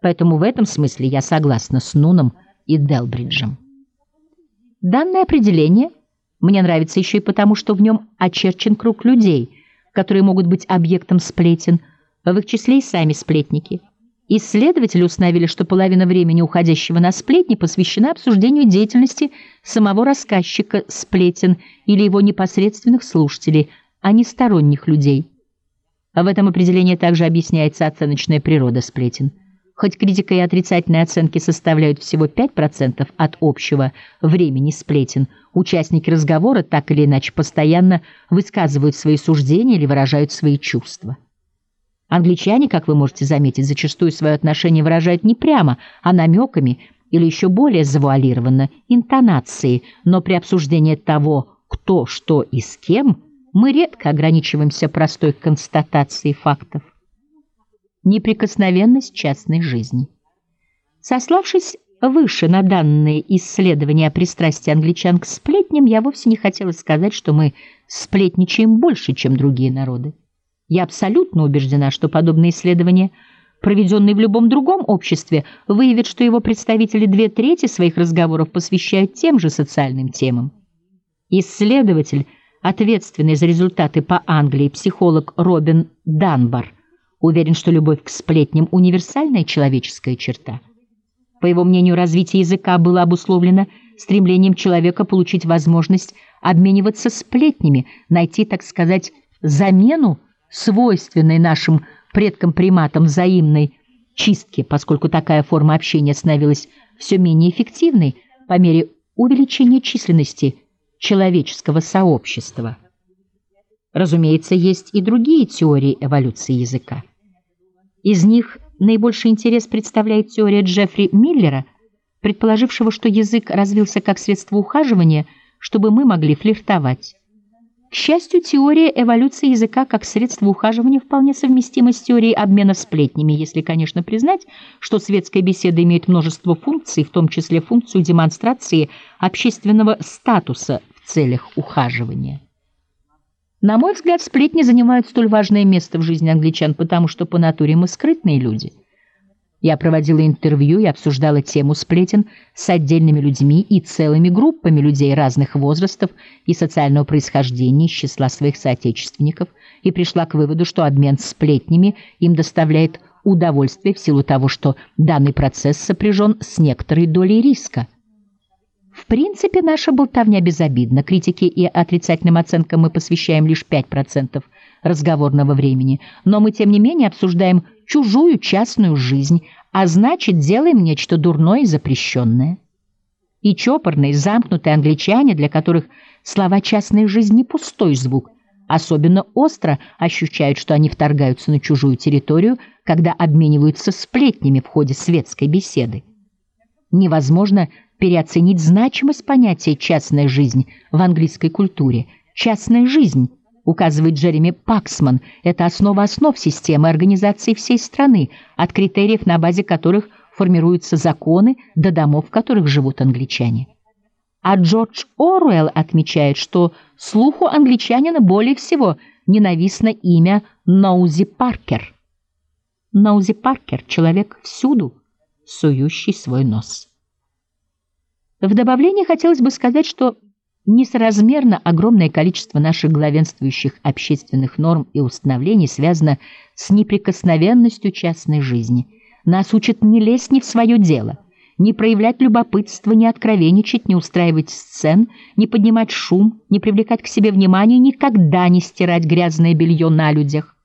Поэтому в этом смысле я согласна с Нуном и Делбриджем. Данное определение мне нравится еще и потому, что в нем очерчен круг людей, которые могут быть объектом сплетен, в их числе и сами сплетники. Исследователи установили, что половина времени, уходящего на сплетни, посвящена обсуждению деятельности самого рассказчика сплетен или его непосредственных слушателей, а не сторонних людей. В этом определении также объясняется оценочная природа сплетен. Хоть критика и отрицательные оценки составляют всего 5% от общего времени сплетен, участники разговора так или иначе постоянно высказывают свои суждения или выражают свои чувства. Англичане, как вы можете заметить, зачастую свое отношение выражают не прямо, а намеками или еще более завуалированно, интонацией, но при обсуждении того, кто, что и с кем, мы редко ограничиваемся простой констатацией фактов. Неприкосновенность частной жизни. Сославшись выше на данные исследования о пристрастии англичан к сплетням, я вовсе не хотела сказать, что мы сплетничаем больше, чем другие народы. Я абсолютно убеждена, что подобные исследования, проведенные в любом другом обществе, выявят, что его представители 2/3 своих разговоров посвящают тем же социальным темам. Исследователь, ответственный за результаты по Англии, психолог Робин Данбар, уверен, что любовь к сплетням – универсальная человеческая черта. По его мнению, развитие языка было обусловлено стремлением человека получить возможность обмениваться сплетнями, найти, так сказать, замену свойственной нашим предкам-приматам взаимной чистки, поскольку такая форма общения становилась все менее эффективной по мере увеличения численности человеческого сообщества. Разумеется, есть и другие теории эволюции языка. Из них наибольший интерес представляет теория Джеффри Миллера, предположившего, что язык развился как средство ухаживания, чтобы мы могли флиртовать. К счастью, теория эволюции языка как средство ухаживания вполне совместима с теорией обмена сплетнями, если, конечно, признать, что светская беседа имеет множество функций, в том числе функцию демонстрации общественного статуса в целях ухаживания. На мой взгляд, сплетни занимают столь важное место в жизни англичан, потому что по натуре мы скрытные люди. Я проводила интервью и обсуждала тему сплетен с отдельными людьми и целыми группами людей разных возрастов и социального происхождения из числа своих соотечественников и пришла к выводу, что обмен сплетнями им доставляет удовольствие в силу того, что данный процесс сопряжен с некоторой долей риска. В принципе, наша болтовня безобидна. Критике и отрицательным оценкам мы посвящаем лишь 5% разговорного времени, но мы, тем не менее, обсуждаем чужую частную жизнь, а значит, делаем нечто дурное и запрещенное. И чопорные, замкнутые англичане, для которых слова «частная жизнь» не пустой звук, особенно остро ощущают, что они вторгаются на чужую территорию, когда обмениваются сплетнями в ходе светской беседы. Невозможно переоценить значимость понятия «частная жизнь» в английской культуре. «Частная жизнь», указывает Джереми Паксман, это основа основ системы организации всей страны, от критериев, на базе которых формируются законы, до домов, в которых живут англичане. А Джордж Оруэлл отмечает, что слуху англичанина более всего ненавистно имя Ноузи Паркер. Ноузи Паркер — человек всюду, сующий свой нос. В добавление хотелось бы сказать, что несоразмерно огромное количество наших главенствующих общественных норм и установлений связано с неприкосновенностью частной жизни. Нас учат не лезть не в свое дело, не проявлять любопытство, не откровенничать, не устраивать сцен, не поднимать шум, не привлекать к себе внимания, никогда не стирать грязное белье на людях.